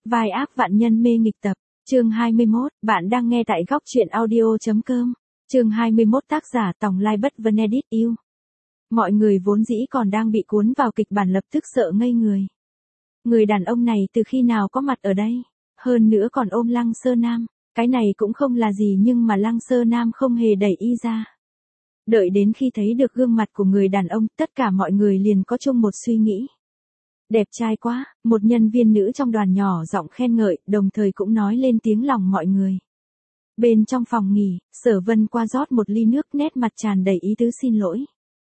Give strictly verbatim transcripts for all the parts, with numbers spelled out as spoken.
Vai ác vạn nhân mê nghịch tập, chương hai mươi mốt, bạn đang nghe tại góc truyện audio.com, chương hai mươi mốt tác giả Tòng Lai Bất Vân Edit yêu. Mọi người vốn dĩ còn đang bị cuốn vào kịch bản lập tức sợ ngây người. Người đàn ông này từ khi nào có mặt ở đây, hơn nữa còn ôm Lăng Sơ Nam, cái này cũng không là gì nhưng mà Lăng Sơ Nam không hề đẩy y ra. Đợi đến khi thấy được gương mặt của người đàn ông, tất cả mọi người liền có chung một suy nghĩ. Đẹp trai quá, một nhân viên nữ trong đoàn nhỏ giọng khen ngợi, đồng thời cũng nói lên tiếng lòng mọi người. Bên trong phòng nghỉ, Sở Vân qua rót một ly nước, nét mặt tràn đầy ý tứ xin lỗi.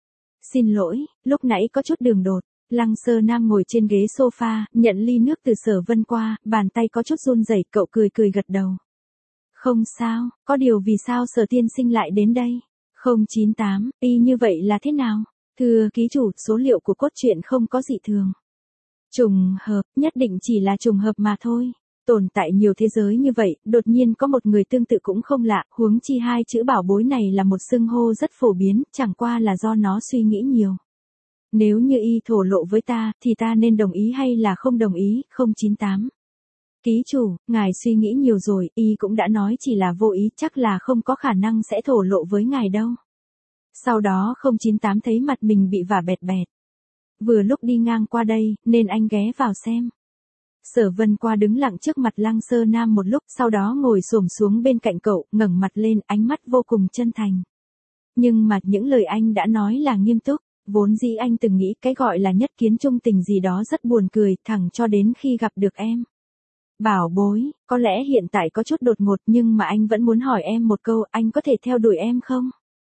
Xin lỗi, lúc nãy có chút đường đột. Lăng Sơ Nam ngồi trên ghế sofa, nhận ly nước từ Sở Vân qua, bàn tay có chút run rẩy, cậu cười cười gật đầu. Không sao, có điều vì sao Sở tiên sinh lại đến đây? không chín tám, y như vậy là thế nào? Thưa ký chủ, số liệu của cốt truyện không có dị thường. Trùng hợp, nhất định chỉ là trùng hợp mà thôi. Tồn tại nhiều thế giới như vậy, đột nhiên có một người tương tự cũng không lạ, huống chi hai chữ bảo bối này là một xưng hô rất phổ biến, chẳng qua là do nó suy nghĩ nhiều. Nếu như y thổ lộ với ta, thì ta nên đồng ý hay là không đồng ý? không chín tám. Ký chủ, ngài suy nghĩ nhiều rồi, y cũng đã nói chỉ là vô ý, chắc là không có khả năng sẽ thổ lộ với ngài đâu. Sau đó không chín tám thấy mặt mình bị vả bẹt bẹt. Vừa lúc đi ngang qua đây, nên anh ghé vào xem. Sở Vân qua đứng lặng trước mặt Lăng Sơ Nam một lúc, sau đó ngồi xổm xuống bên cạnh cậu, ngẩng mặt lên, ánh mắt vô cùng chân thành. Nhưng mà những lời anh đã nói là nghiêm túc, vốn dĩ anh từng nghĩ cái gọi là nhất kiến trung tình gì đó rất buồn cười, thẳng cho đến khi gặp được em. Bảo bối, có lẽ hiện tại có chút đột ngột nhưng mà anh vẫn muốn hỏi em một câu, anh có thể theo đuổi em không?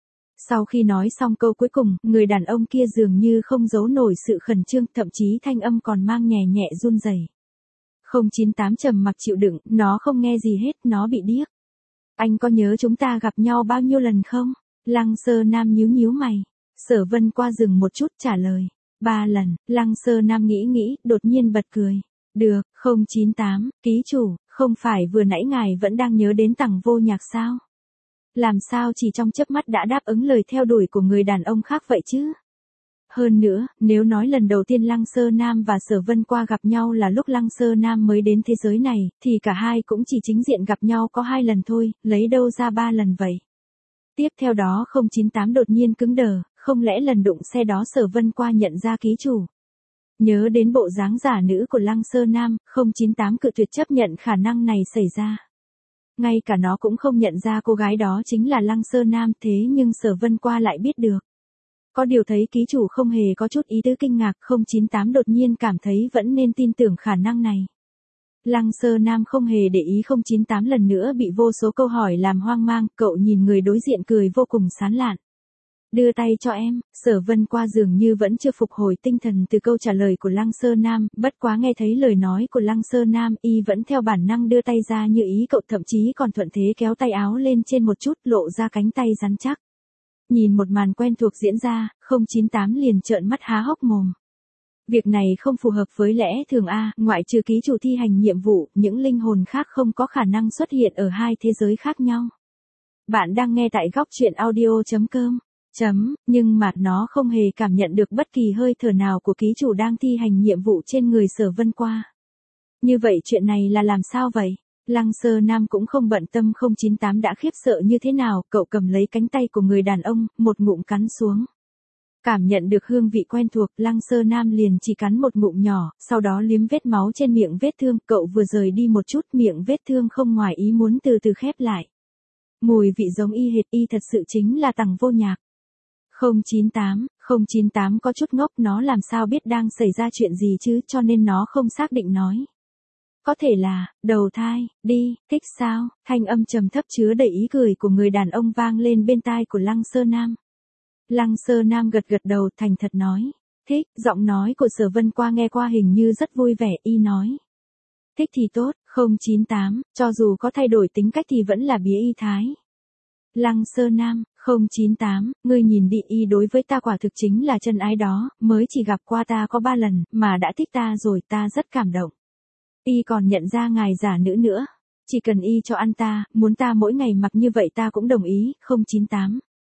Sau khi nói xong câu cuối cùng, người đàn ông kia dường như không giấu nổi sự khẩn trương, thậm chí thanh âm còn mang nhẹ nhẹ run rẩy. không chín tám trầm mặc chịu đựng, nó không nghe gì hết, nó bị điếc. Anh có nhớ chúng ta gặp nhau bao nhiêu lần không? Lăng Sơ Nam nhíu nhíu mày. Sở Vân qua dừng một chút trả lời. Ba lần, Lăng Sơ Nam nghĩ nghĩ, đột nhiên bật cười. Được, không chín tám, ký chủ, không phải vừa nãy ngài vẫn đang nhớ đến Tằng Vô Nhạc sao? Làm sao chỉ trong chớp mắt đã đáp ứng lời theo đuổi của người đàn ông khác vậy chứ? Hơn nữa, nếu nói lần đầu tiên Lăng Sơ Nam và Sở Vân qua gặp nhau là lúc Lăng Sơ Nam mới đến thế giới này, thì cả hai cũng chỉ chính diện gặp nhau có hai lần thôi, lấy đâu ra ba lần vậy? Tiếp theo đó không chín tám đột nhiên cứng đờ, không lẽ lần đụng xe đó Sở Vân qua nhận ra ký chủ? Nhớ đến bộ dáng giả nữ của Lăng Sơ Nam, không chín tám cự tuyệt chấp nhận khả năng này xảy ra. Ngay cả nó cũng không nhận ra cô gái đó chính là Lăng Sơ Nam, thế nhưng Sở Vân qua lại biết được. Có điều thấy ký chủ không hề có chút ý tứ kinh ngạc, không chín tám đột nhiên cảm thấy vẫn nên tin tưởng khả năng này. Lăng Sơ Nam không hề để ý không chín tám lần nữa bị vô số câu hỏi làm hoang mang, cậu nhìn người đối diện cười vô cùng sán lạn. Đưa tay cho em, Sở Vân qua dường như vẫn chưa phục hồi tinh thần từ câu trả lời của Lăng Sơ Nam, bất quá nghe thấy lời nói của Lăng Sơ Nam, y vẫn theo bản năng đưa tay ra như ý cậu, thậm chí còn thuận thế kéo tay áo lên trên một chút, lộ ra cánh tay rắn chắc. Nhìn một màn quen thuộc diễn ra, không chín tám liền trợn mắt há hốc mồm. Việc này không phù hợp với lẽ thường a, ngoại trừ ký chủ thi hành nhiệm vụ, những linh hồn khác không có khả năng xuất hiện ở hai thế giới khác nhau. Bạn đang nghe tại góc truyện audio.com. Chấm, nhưng mà nó không hề cảm nhận được bất kỳ hơi thở nào của ký chủ đang thi hành nhiệm vụ trên người Sở Vân qua. Như vậy chuyện này là làm sao vậy? Lăng Sơ Nam cũng không bận tâm không chín tám đã khiếp sợ như thế nào, cậu cầm lấy cánh tay của người đàn ông, một ngụm cắn xuống. Cảm nhận được hương vị quen thuộc, Lăng Sơ Nam liền chỉ cắn một ngụm nhỏ, sau đó liếm vết máu trên miệng vết thương, cậu vừa rời đi một chút, miệng vết thương không ngoài ý muốn từ từ khép lại. Mùi vị giống y hệt, y thật sự chính là Tằng Vô Nhạc. không chín tám, không chín tám có chút ngốc, nó làm sao biết đang xảy ra chuyện gì chứ, cho nên nó không xác định nói. Có thể là, đầu thai, đi, thích sao, thanh âm trầm thấp chứa đầy ý cười của người đàn ông vang lên bên tai của Lăng Sơ Nam. Lăng Sơ Nam gật gật đầu thành thật nói, thích, giọng nói của Sở Vân qua nghe qua hình như rất vui vẻ, y nói. Thích thì tốt, không chín tám, cho dù có thay đổi tính cách thì vẫn là bía y thái. Lăng Sơ Nam, không chín tám, ngươi nhìn đi, y đối với ta quả thực chính là chân ái đó, mới chỉ gặp qua ta có ba lần, mà đã thích ta rồi, ta rất cảm động. Y còn nhận ra ngài giả nữ nữa, chỉ cần y cho ăn ta, muốn ta mỗi ngày mặc như vậy ta cũng đồng ý, không chín tám.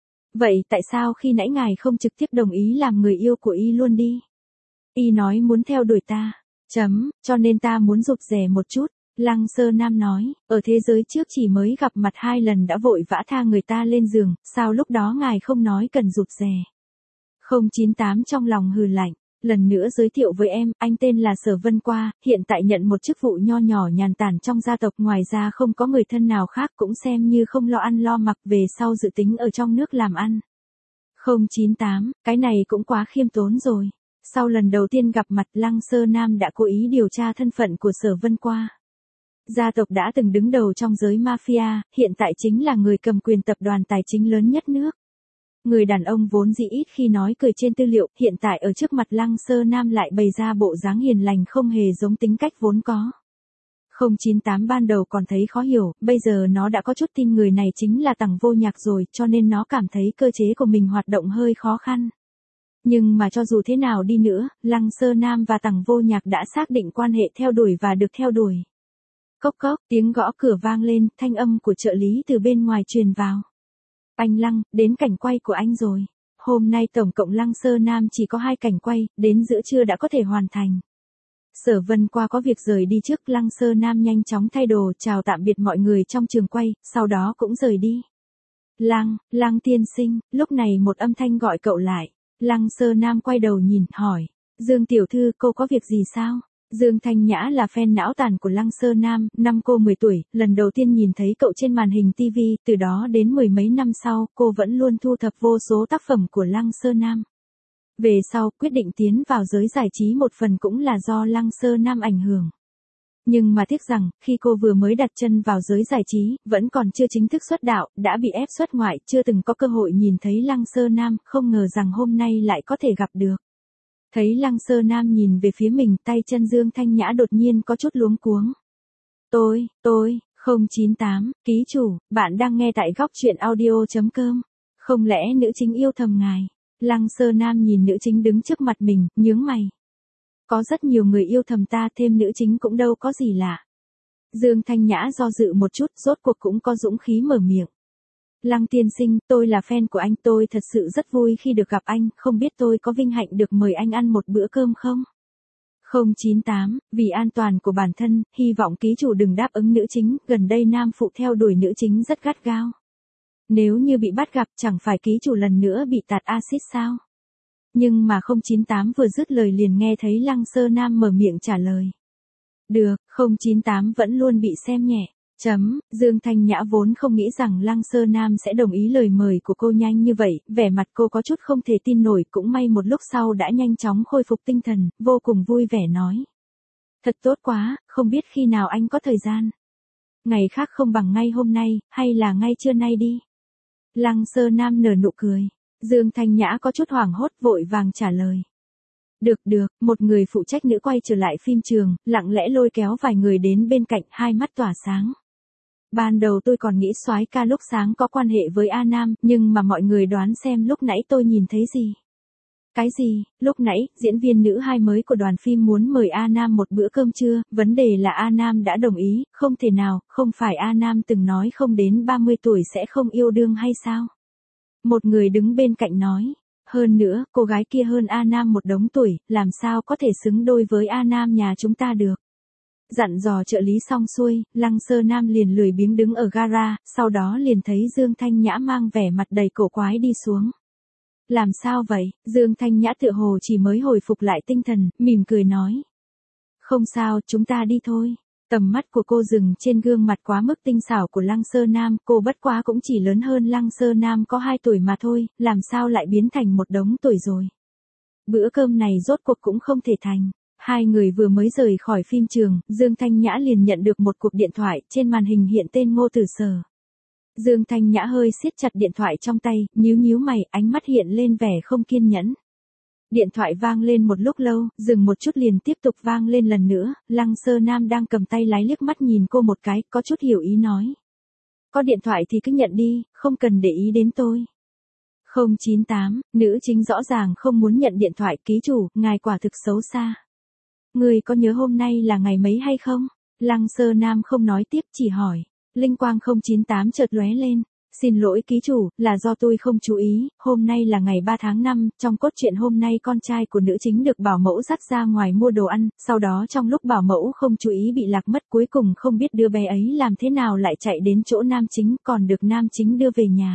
Vậy tại sao khi nãy ngài không trực tiếp đồng ý làm người yêu của y luôn đi? Y nói muốn theo đuổi ta, Chấm, cho nên ta muốn rụt rè một chút. Lăng Sơ Nam nói, ở thế giới trước chỉ mới gặp mặt hai lần đã vội vã tha người ta lên giường, sao lúc đó ngài không nói cần rụt rè. không chín tám trong lòng hừ lạnh, lần nữa giới thiệu với em, anh tên là Sở Vân Qua, hiện tại nhận một chức vụ nho nhỏ nhàn tản trong gia tộc, ngoài ra không có người thân nào khác, cũng xem như không lo ăn lo mặc, về sau dự tính ở trong nước làm ăn. không chín tám, cái này cũng quá khiêm tốn rồi. Sau lần đầu tiên gặp mặt, Lăng Sơ Nam đã cố ý điều tra thân phận của Sở Vân Qua. Gia tộc đã từng đứng đầu trong giới mafia, hiện tại chính là người cầm quyền tập đoàn tài chính lớn nhất nước. Người đàn ông vốn dĩ ít khi nói cười trên tư liệu, hiện tại ở trước mặt Lăng Sơ Nam lại bày ra bộ dáng hiền lành không hề giống tính cách vốn có. không chín tám ban đầu còn thấy khó hiểu, bây giờ nó đã có chút tin người này chính là Tằng Vô Nhạc rồi, cho nên nó cảm thấy cơ chế của mình hoạt động hơi khó khăn. Nhưng mà cho dù thế nào đi nữa, Lăng Sơ Nam và Tằng Vô Nhạc đã xác định quan hệ theo đuổi và được theo đuổi. Cốc cốc, tiếng gõ cửa vang lên, thanh âm của trợ lý từ bên ngoài truyền vào. Anh Lăng, đến cảnh quay của anh rồi. Hôm nay tổng cộng Lăng Sơ Nam chỉ có hai cảnh quay, đến giữa trưa đã có thể hoàn thành. Sở Vân Qua có việc rời đi trước, Lăng Sơ Nam nhanh chóng thay đồ, chào tạm biệt mọi người trong trường quay, sau đó cũng rời đi. Lăng, Lăng tiên sinh, lúc này một âm thanh gọi cậu lại. Lăng Sơ Nam quay đầu nhìn, hỏi, Dương tiểu thư, cô có việc gì sao? Dương Thanh Nhã là fan não tàn của Lăng Sơ Nam, năm cô mười tuổi, lần đầu tiên nhìn thấy cậu trên màn hình ti vi, từ đó đến mười mấy năm sau, cô vẫn luôn thu thập vô số tác phẩm của Lăng Sơ Nam. Về sau, quyết định tiến vào giới giải trí một phần cũng là do Lăng Sơ Nam ảnh hưởng. Nhưng mà tiếc rằng, khi cô vừa mới đặt chân vào giới giải trí, vẫn còn chưa chính thức xuất đạo, đã bị ép xuất ngoại, chưa từng có cơ hội nhìn thấy Lăng Sơ Nam, không ngờ rằng hôm nay lại có thể gặp được. Thấy Lăng Sơ Nam nhìn về phía mình, tay chân Dương Thanh Nhã đột nhiên có chút luống cuống. Tôi, tôi, không chín tám, ký chủ, bạn đang nghe tại góc truyện audio chấm com. Không lẽ nữ chính yêu thầm ngài? Lăng Sơ Nam nhìn nữ chính đứng trước mặt mình, nhướng mày. Có rất nhiều người yêu thầm ta, thêm nữ chính cũng đâu có gì lạ. Dương Thanh Nhã do dự một chút, rốt cuộc cũng có dũng khí mở miệng. Lăng tiên sinh, tôi là fan của anh, tôi thật sự rất vui khi được gặp anh, không biết tôi có vinh hạnh được mời anh ăn một bữa cơm không? không chín tám, vì an toàn của bản thân, hy vọng ký chủ đừng đáp ứng nữ chính, gần đây nam phụ theo đuổi nữ chính rất gắt gao. Nếu như bị bắt gặp, chẳng phải ký chủ lần nữa bị tạt axit sao? Nhưng mà không chín tám vừa dứt lời liền nghe thấy Lăng Sơ Nam mở miệng trả lời. Được, không chín tám vẫn luôn bị xem nhẹ. Chấm, Dương Thanh Nhã vốn không nghĩ rằng Lăng Sơ Nam sẽ đồng ý lời mời của cô nhanh như vậy, vẻ mặt cô có chút không thể tin nổi, cũng may một lúc sau đã nhanh chóng khôi phục tinh thần, vô cùng vui vẻ nói. Thật tốt quá, không biết khi nào anh có thời gian. Ngày khác không bằng ngay hôm nay, hay là ngay trưa nay đi. Lăng Sơ Nam nở nụ cười. Dương Thanh Nhã có chút hoảng hốt, vội vàng trả lời. Được được, một người phụ trách nữ quay trở lại phim trường, lặng lẽ lôi kéo vài người đến bên cạnh, hai mắt tỏa sáng. Ban đầu tôi còn nghĩ soái ca lúc sáng có quan hệ với A Nam, nhưng mà mọi người đoán xem lúc nãy tôi nhìn thấy gì. Cái gì, lúc nãy, diễn viên nữ hai mới của đoàn phim muốn mời A Nam một bữa cơm trưa, vấn đề là A Nam đã đồng ý, không thể nào, không phải A Nam từng nói không đến ba mươi tuổi sẽ không yêu đương hay sao? Một người đứng bên cạnh nói. Hơn nữa, cô gái kia hơn A Nam một đống tuổi, làm sao có thể xứng đôi với A Nam nhà chúng ta được. Dặn dò trợ lý xong xuôi, Lăng Sơ Nam liền lười biếng đứng ở gara, sau đó liền thấy Dương Thanh Nhã mang vẻ mặt đầy cổ quái đi xuống. Làm sao vậy? Dương Thanh Nhã tựa hồ chỉ mới hồi phục lại tinh thần, mỉm cười nói. Không sao, chúng ta đi thôi. Tầm mắt của cô dừng trên gương mặt quá mức tinh xảo của Lăng Sơ Nam, cô bất quá cũng chỉ lớn hơn Lăng Sơ Nam có hai tuổi mà thôi, làm sao lại biến thành một đống tuổi rồi. Bữa cơm này rốt cuộc cũng không thể thành. Hai người vừa mới rời khỏi phim trường, Dương Thanh Nhã liền nhận được một cuộc điện thoại, trên màn hình hiện tên Ngô Tử Sở. Dương Thanh Nhã hơi siết chặt điện thoại trong tay, nhíu nhíu mày, ánh mắt hiện lên vẻ không kiên nhẫn. Điện thoại vang lên một lúc lâu, dừng một chút liền tiếp tục vang lên lần nữa, Lăng Sơ Nam đang cầm tay lái liếc mắt nhìn cô một cái, có chút hiểu ý nói. Có điện thoại thì cứ nhận đi, không cần để ý đến tôi. không chín tám, nữ chính rõ ràng không muốn nhận điện thoại, ký chủ, ngài quả thực xấu xa. Người có nhớ hôm nay là ngày mấy hay không? Lăng Sơ Nam không nói tiếp, chỉ hỏi. Linh quang không chín tám chợt lóe lên. Xin lỗi ký chủ, là do tôi không chú ý, hôm nay là ngày ba tháng năm, trong cốt truyện hôm nay con trai của nữ chính được bảo mẫu dắt ra ngoài mua đồ ăn, sau đó trong lúc bảo mẫu không chú ý bị lạc mất, cuối cùng không biết đứa bé ấy làm thế nào lại chạy đến chỗ nam chính, còn được nam chính đưa về nhà.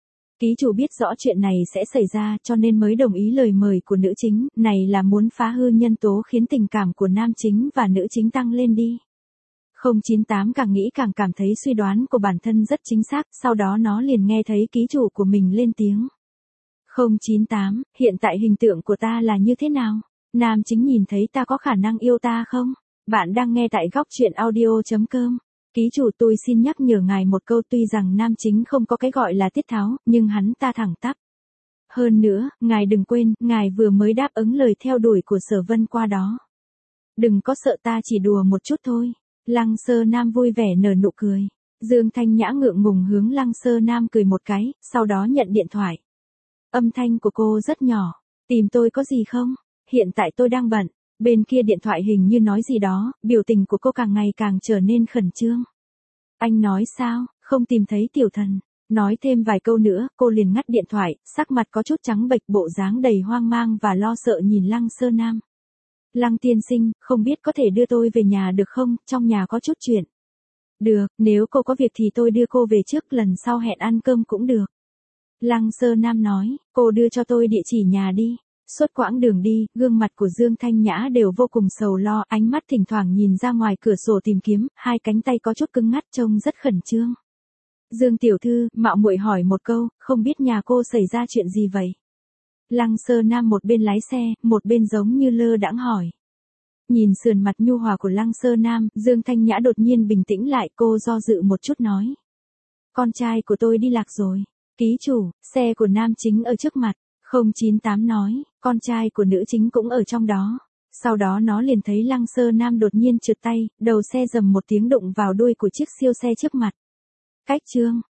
Ký chủ biết rõ chuyện này sẽ xảy ra cho nên mới đồng ý lời mời của nữ chính, này là muốn phá hư nhân tố khiến tình cảm của nam chính và nữ chính tăng lên đi. không chín tám càng nghĩ càng cảm thấy suy đoán của bản thân rất chính xác, sau đó nó liền nghe thấy ký chủ của mình lên tiếng. không chín tám, hiện tại hình tượng của ta là như thế nào? Nam chính nhìn thấy ta có khả năng yêu ta không? Bạn đang nghe tại góc truyện audio chấm com. Ký chủ tôi xin nhắc nhở ngài một câu, tuy rằng nam chính không có cái gọi là tiết tháo, nhưng hắn ta thẳng tắp. Hơn nữa, ngài đừng quên, ngài vừa mới đáp ứng lời theo đuổi của Sở Vân qua đó. Đừng có sợ, ta chỉ đùa một chút thôi. Lăng Sơ Nam vui vẻ nở nụ cười. Dương Thanh Nhã ngượng ngùng hướng Lăng Sơ Nam cười một cái, sau đó nhận điện thoại. Âm thanh của cô rất nhỏ. Tìm tôi có gì không? Hiện tại tôi đang bận. Bên kia điện thoại hình như nói gì đó, biểu tình của cô càng ngày càng trở nên khẩn trương. Anh nói sao, không tìm thấy tiểu thần. Nói thêm vài câu nữa, cô liền ngắt điện thoại, sắc mặt có chút trắng bệch, bộ dáng đầy hoang mang và lo sợ nhìn Lăng Sơ Nam. Lăng tiên sinh, không biết có thể đưa tôi về nhà được không, trong nhà có chút chuyện. Được, nếu cô có việc thì tôi đưa cô về trước, lần sau hẹn ăn cơm cũng được. Lăng Sơ Nam nói, cô đưa cho tôi địa chỉ nhà đi. Suốt quãng đường đi, gương mặt của Dương Thanh Nhã đều vô cùng sầu lo, ánh mắt thỉnh thoảng nhìn ra ngoài cửa sổ tìm kiếm, hai cánh tay có chút cứng ngắt trông rất khẩn trương. Dương tiểu thư, mạo muội hỏi một câu, không biết nhà cô xảy ra chuyện gì vậy? Lăng Sơ Nam một bên lái xe, một bên giống như lơ đãng hỏi. Nhìn sườn mặt nhu hòa của Lăng Sơ Nam, Dương Thanh Nhã đột nhiên bình tĩnh lại, cô do dự một chút nói. Con trai của tôi đi lạc rồi. Ký chủ, xe của nam chính ở trước mặt. không chín tám nói, con trai của nữ chính cũng ở trong đó. Sau đó nó liền thấy Lăng Sơ Nam đột nhiên trượt tay, đầu xe rầm một tiếng đụng vào đuôi của chiếc siêu xe trước mặt. Cách chương,